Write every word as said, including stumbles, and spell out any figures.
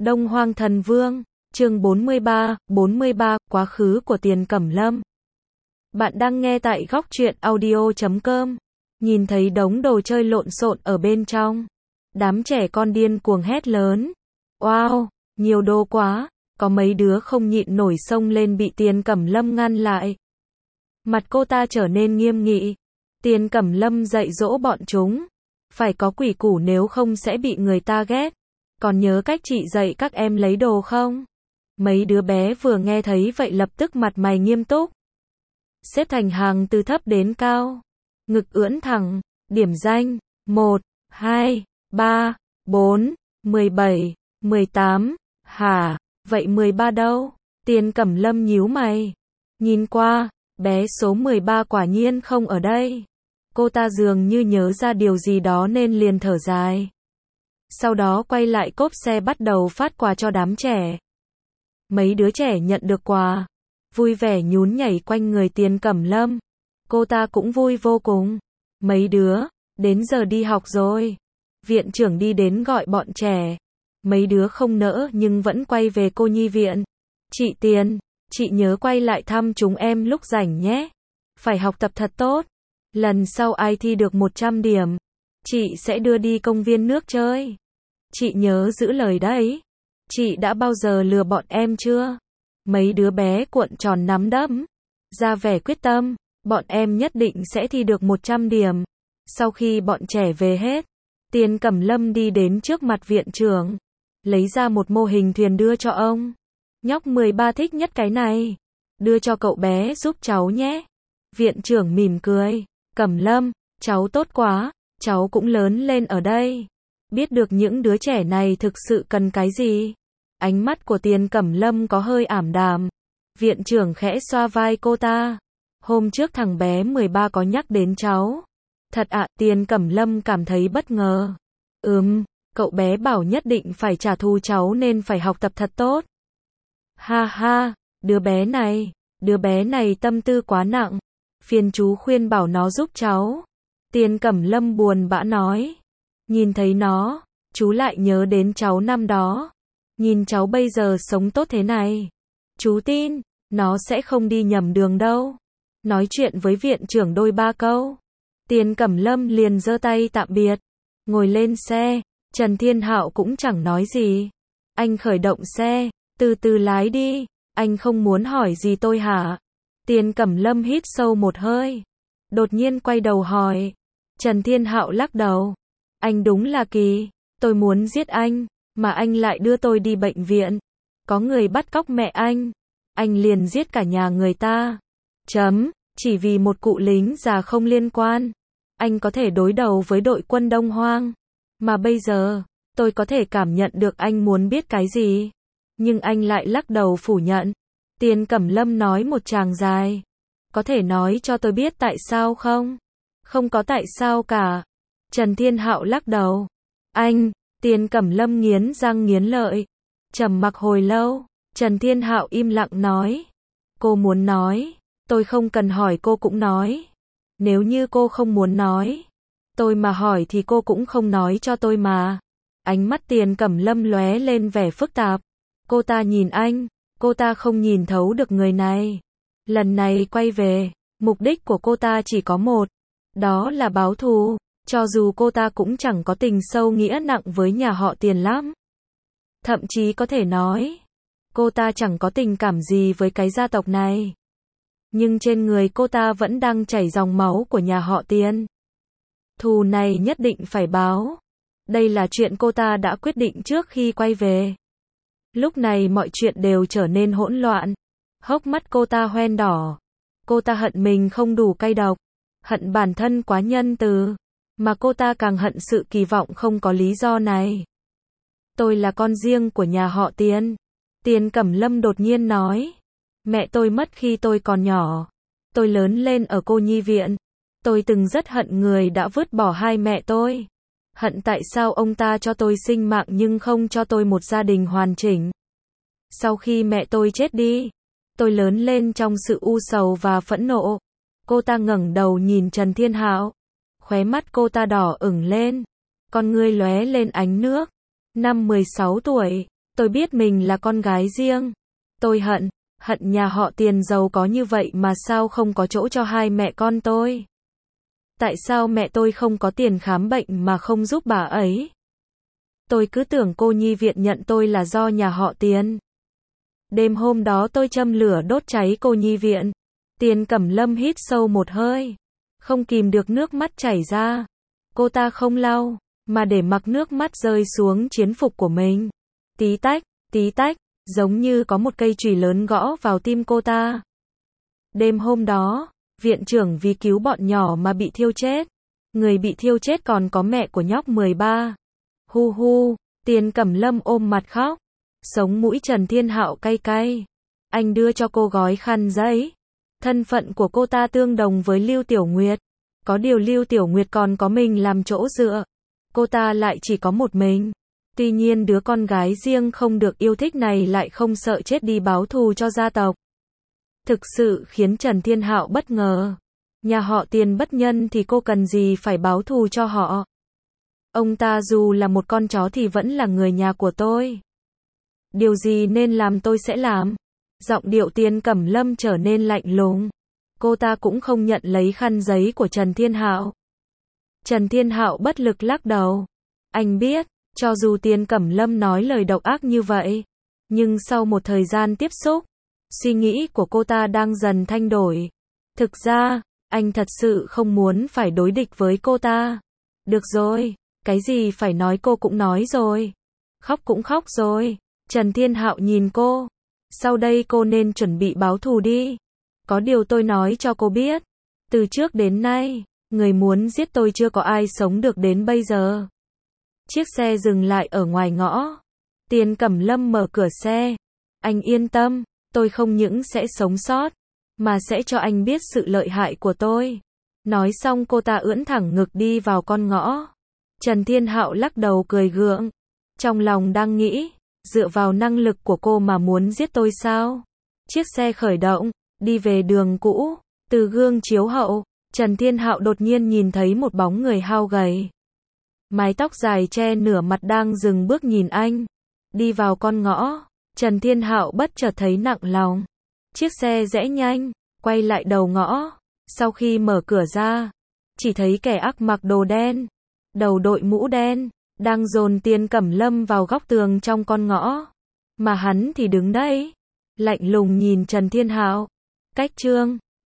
Đông Hoang Thần Vương, chương bốn mươi ba, bốn mươi ba, quá khứ của Tiền Cẩm Lâm. Bạn đang nghe tại góc truyện audio chấm com. Nhìn thấy đống đồ chơi lộn xộn ở bên trong. Đám trẻ con điên cuồng hét lớn. Wow, nhiều đồ quá, có mấy đứa không nhịn nổi xông lên bị Tiền Cẩm Lâm ngăn lại. Mặt cô ta trở nên nghiêm nghị. Tiền Cẩm Lâm dạy dỗ bọn chúng. Phải có quy củ nếu không sẽ bị người ta ghét. Còn nhớ cách chị dạy các em lấy đồ không? Mấy đứa bé vừa nghe thấy vậy lập tức mặt mày nghiêm túc. Xếp thành hàng từ thấp đến cao. Ngực ưỡn thẳng, điểm danh, một, hai, ba, bốn, mười bảy, mười tám, hả, vậy mười ba đâu? Tiền Cẩm Lâm nhíu mày. Nhìn qua, bé số mười ba quả nhiên không ở đây. Cô ta dường như nhớ ra điều gì đó nên liền thở dài. Sau đó quay lại cốp xe bắt đầu phát quà cho đám trẻ. Mấy đứa trẻ nhận được quà, vui vẻ nhún nhảy quanh người Tiền Cẩm Lâm. Cô ta cũng vui vô cùng. Mấy đứa, đến giờ đi học rồi. Viện trưởng đi đến gọi bọn trẻ. Mấy đứa không nỡ nhưng vẫn quay về cô nhi viện. Chị Tiền, chị nhớ quay lại thăm chúng em lúc rảnh nhé. Phải học tập thật tốt. Lần sau ai thi được một trăm điểm, chị sẽ đưa đi công viên nước chơi. Chị nhớ giữ lời đấy. Chị đã bao giờ lừa bọn em chưa? Mấy đứa bé cuộn tròn nắm đấm, ra vẻ quyết tâm, bọn em nhất định sẽ thi được một trăm điểm. Sau khi bọn trẻ về hết, Tiền Cẩm Lâm đi đến trước mặt viện trưởng, lấy ra một mô hình thuyền đưa cho ông. Nhóc mười ba thích nhất cái này, đưa cho cậu bé giúp cháu nhé. Viện trưởng mỉm cười, Cẩm Lâm, cháu tốt quá, cháu cũng lớn lên ở đây. Biết được những đứa trẻ này thực sự cần cái gì. Ánh mắt của Tiền Cẩm Lâm có hơi ảm đạm. Viện trưởng khẽ xoa vai cô ta. Hôm trước thằng bé mười ba có nhắc đến cháu. Thật ạ, Tiền Cẩm Lâm cảm thấy bất ngờ. Ừm, cậu bé bảo nhất định phải trả thù cháu nên phải học tập thật tốt. Ha ha, đứa bé này, đứa bé này tâm tư quá nặng. Phiền chú khuyên bảo nó giúp cháu. Tiền Cẩm Lâm buồn bã nói. Nhìn thấy nó, chú lại nhớ đến cháu năm đó. Nhìn cháu bây giờ sống tốt thế này. Chú tin, nó sẽ không đi nhầm đường đâu. Nói chuyện với viện trưởng đôi ba câu. Tiền Cẩm Lâm liền giơ tay tạm biệt. Ngồi lên xe, Trần Thiên Hạo cũng chẳng nói gì. Anh khởi động xe, từ từ lái đi. Anh không muốn hỏi gì tôi hả? Tiền Cẩm Lâm hít sâu một hơi. Đột nhiên quay đầu hỏi. Trần Thiên Hạo lắc đầu. Anh đúng là kỳ. Tôi muốn giết anh, mà anh lại đưa tôi đi bệnh viện. Có người bắt cóc mẹ anh. Anh liền giết cả nhà người ta. Chấm, chỉ vì một cụ lính già không liên quan. Anh có thể đối đầu với đội quân Đông Hoang. Mà bây giờ, tôi có thể cảm nhận được anh muốn biết cái gì. Nhưng anh lại lắc đầu phủ nhận. Tiền Cẩm Lâm nói một tràng dài. Có thể nói cho tôi biết tại sao không? Không có tại sao cả. Trần Thiên Hạo lắc đầu. Anh, Tiền Cẩm Lâm nghiến răng nghiến lợi. Trầm mặc hồi lâu, Trần Thiên Hạo im lặng nói. Cô muốn nói, tôi không cần hỏi cô cũng nói. Nếu như cô không muốn nói, tôi mà hỏi thì cô cũng không nói cho tôi mà. Ánh mắt Tiền Cẩm Lâm lóe lên vẻ phức tạp. Cô ta nhìn anh, cô ta không nhìn thấu được người này. Lần này quay về, mục đích của cô ta chỉ có một. Đó là báo thù. Cho dù cô ta cũng chẳng có tình sâu nghĩa nặng với nhà họ Tiền lắm. Thậm chí có thể nói, cô ta chẳng có tình cảm gì với cái gia tộc này. Nhưng trên người cô ta vẫn đang chảy dòng máu của nhà họ Tiền. Thù này nhất định phải báo. Đây là chuyện cô ta đã quyết định trước khi quay về. Lúc này mọi chuyện đều trở nên hỗn loạn. Hốc mắt cô ta hoen đỏ. Cô ta hận mình không đủ cay độc. Hận bản thân quá nhân từ. Mà cô ta càng hận sự kỳ vọng không có lý do này. Tôi là con riêng của nhà họ Tiền. Tiền Cẩm Lâm đột nhiên nói. Mẹ tôi mất khi tôi còn nhỏ. Tôi lớn lên ở cô nhi viện. Tôi từng rất hận người đã vứt bỏ hai mẹ tôi. Hận tại sao ông ta cho tôi sinh mạng nhưng không cho tôi một gia đình hoàn chỉnh. Sau khi mẹ tôi chết đi, tôi lớn lên trong sự u sầu và phẫn nộ. Cô ta ngẩng đầu nhìn Trần Thiên Hạo. Khóe mắt cô ta đỏ ửng lên. Con ngươi lóe lên ánh nước. Năm mười sáu tuổi, Tôi biết mình là con gái riêng. Tôi hận, hận nhà họ Tiền giàu có như vậy mà sao không có chỗ cho hai mẹ con tôi. Tại sao mẹ tôi không có tiền khám bệnh mà không giúp bà ấy? Tôi cứ tưởng cô nhi viện nhận tôi là do nhà họ Tiền. Đêm hôm đó tôi châm lửa đốt cháy cô nhi viện. Tiền Cẩm Lâm hít sâu một hơi. Không kìm được nước mắt chảy ra. Cô ta không lau, mà để mặc nước mắt rơi xuống chiến phục của mình. Tí tách, tí tách, giống như có một cây chùy lớn gõ vào tim cô ta. Đêm hôm đó, viện trưởng vì cứu bọn nhỏ mà bị thiêu chết. Người bị thiêu chết còn có mẹ của nhóc mười ba. Hu hu, Tiền Cẩm Lâm ôm mặt khóc. Sống mũi Trần Thiên Hạo cay cay. Anh đưa cho cô gói khăn giấy. Thân phận của cô ta tương đồng với Lưu Tiểu Nguyệt. Có điều Lưu Tiểu Nguyệt còn có mình làm chỗ dựa. Cô ta lại chỉ có một mình. Tuy nhiên đứa con gái riêng không được yêu thích này lại không sợ chết đi báo thù cho gia tộc. Thực sự khiến Trần Thiên Hạo bất ngờ. Nhà họ Tiền bất nhân thì cô cần gì phải báo thù cho họ. Ông ta dù là một con chó thì vẫn là người nhà của tôi. Điều gì nên làm tôi sẽ làm. Giọng điệu Tiền Cẩm Lâm trở nên lạnh lùng. Cô ta cũng không nhận lấy khăn giấy của Trần Thiên Hạo. Trần Thiên Hạo bất lực lắc đầu. Anh biết, cho dù Tiền Cẩm Lâm nói lời độc ác như vậy, nhưng sau một thời gian tiếp xúc, suy nghĩ của cô ta đang dần thay đổi. Thực ra, anh thật sự không muốn phải đối địch với cô ta. Được rồi, cái gì phải nói cô cũng nói rồi. Khóc cũng khóc rồi. Trần Thiên Hạo nhìn cô. Sau đây cô nên chuẩn bị báo thù đi. Có điều tôi nói cho cô biết. Từ trước đến nay, người muốn giết tôi chưa có ai sống được đến bây giờ. Chiếc xe dừng lại ở ngoài ngõ. Tiền Cẩm Lâm mở cửa xe. Anh yên tâm, tôi không những sẽ sống sót, mà sẽ cho anh biết sự lợi hại của tôi. Nói xong cô ta ưỡn thẳng ngực đi vào con ngõ. Trần Thiên Hạo lắc đầu cười gượng. Trong lòng đang nghĩ, dựa vào năng lực của cô mà muốn giết tôi sao? Chiếc xe khởi động, đi về đường cũ. Từ gương chiếu hậu, Trần Thiên Hạo đột nhiên nhìn thấy một bóng người hao gầy. Mái tóc dài che nửa mặt đang dừng bước nhìn anh. Đi vào con ngõ, Trần Thiên Hạo bất chợt thấy nặng lòng. Chiếc xe rẽ nhanh, quay lại đầu ngõ. Sau khi mở cửa ra, chỉ thấy kẻ ác mặc đồ đen, đầu đội mũ đen, đang dồn Tiền Cẩm Lâm vào góc tường trong con ngõ. Mà hắn thì đứng đấy, lạnh lùng nhìn Trần Thiên Hạo. Cách chương